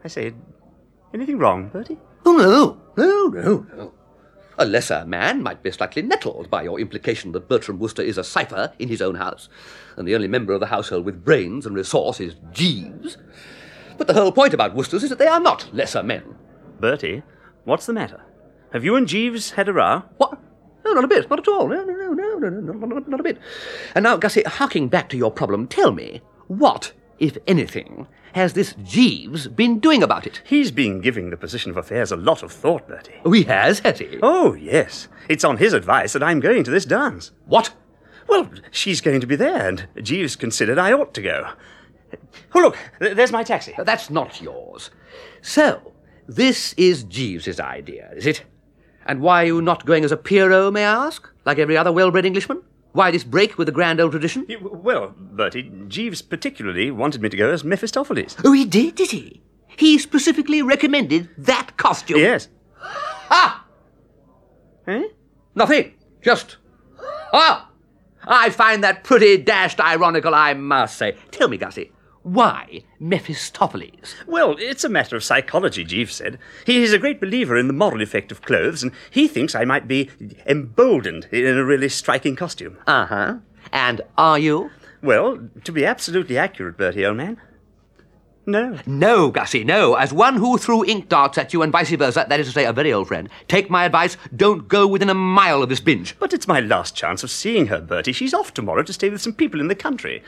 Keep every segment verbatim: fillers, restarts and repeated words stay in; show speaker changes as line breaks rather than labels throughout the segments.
I say, anything wrong, Bertie?
Oh, no, no, no, no. A lesser man might be slightly nettled by your implication that Bertram Wooster is a cipher in his own house, and the only member of the household with brains and resource is Jeeves. But the whole point about Woosters is that they are not lesser men.
Bertie, what's the matter? Have you and Jeeves had a row?
What? No, not a bit, not at all. No, no, no, no, no, no, not, not, not a bit. And now, Gussie, harking back to your problem, tell me, what, if anything, has this Jeeves been doing about it?
He's been giving the position of affairs a lot of thought, Bertie.
Oh, he has, has he?
Oh, yes. It's on his advice that I'm going to this dance.
What?
Well, she's going to be there, and Jeeves considered I ought to go. Oh, look, th- there's my taxi.
That's not yours. So, this is Jeeves's idea, is it? And why are you not going as a Pierrot, may I ask? Like every other well-bred Englishman? Why this break with the grand old tradition?
You, well, Bertie, Jeeves particularly wanted me to go as Mephistopheles.
Oh, he did, did he? He specifically recommended that costume?
Yes.
Ah!
Eh?
Nothing. Just... Ah! I find that pretty dashed ironical, I must say. Tell me, Gussie, why Mephistopheles?
Well, it's a matter of psychology, Jeeves said. He's a great believer in the moral effect of clothes, and he thinks I might be emboldened in a really striking costume.
Uh-huh. And are you?
Well, to be absolutely accurate, Bertie, old man, no.
No, Gussie, no. As one who threw ink darts at you and vice versa, that is to say, a very old friend, take my advice, don't go within a mile of this binge.
But it's my last chance of seeing her, Bertie. She's off tomorrow to stay with some people in the country.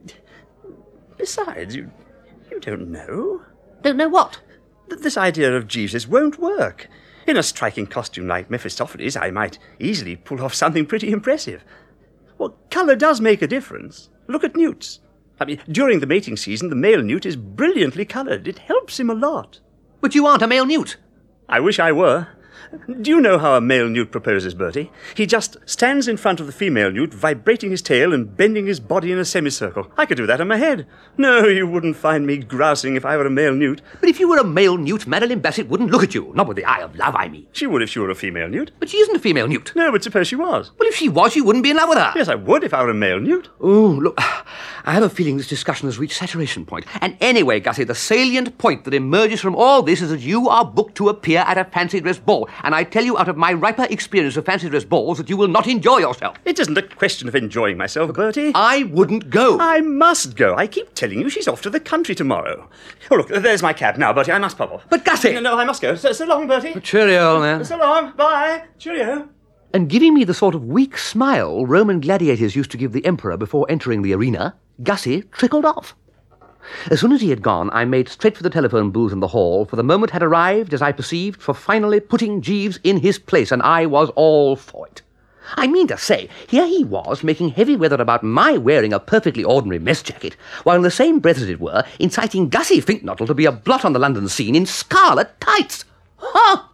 Besides, you, you don't know.
Don't know what?
That this idea of Jeeves's won't work. In a striking costume like Mephistopheles, I might easily pull off something pretty impressive. Well, colour does make a difference. Look at newts. I mean, during the mating season, the male newt is brilliantly coloured. It helps him a lot.
But you aren't a male newt.
I wish I were. Do you know how a male newt proposes, Bertie? He just stands in front of the female newt, vibrating his tail and bending his body in a semicircle. I could do that in my head. No, you wouldn't find me grousing if I were a male newt.
But if you were a male newt, Madeline Bassett wouldn't look at you. Not with the eye of love, I mean.
She would if she were a female newt.
But she isn't a female newt.
No, but suppose she was.
Well, if she was, you wouldn't be in love with her.
Yes, I would if I were a male newt.
Oh, look, I have a feeling this discussion has reached saturation point. And anyway, Gussie, the salient point that emerges from all this is that you are booked to appear at a fancy dress ball. And I tell you out of my riper experience of fancy dress balls that you will not enjoy yourself.
It isn't a question of enjoying myself, Bertie.
I wouldn't go.
I must go. I keep telling you she's off to the country tomorrow. Oh, look, there's my cab now, Bertie. I must pop off.
But, Gussie!
No, no, I must go. So, so long, Bertie.
Cheerio, man.
So long. Bye. Cheerio.
And giving me the sort of weak smile Roman gladiators used to give the emperor before entering the arena, Gussie trickled off. As soon as he had gone, I made straight for the telephone booth in the hall, for the moment had arrived, as I perceived, for finally putting Jeeves in his place, and I was all for it. I mean to say, here he was, making heavy weather about my wearing a perfectly ordinary mess jacket, while in the same breath, as it were, inciting Gussie Finknottle to be a blot on the London scene in scarlet tights. Ha!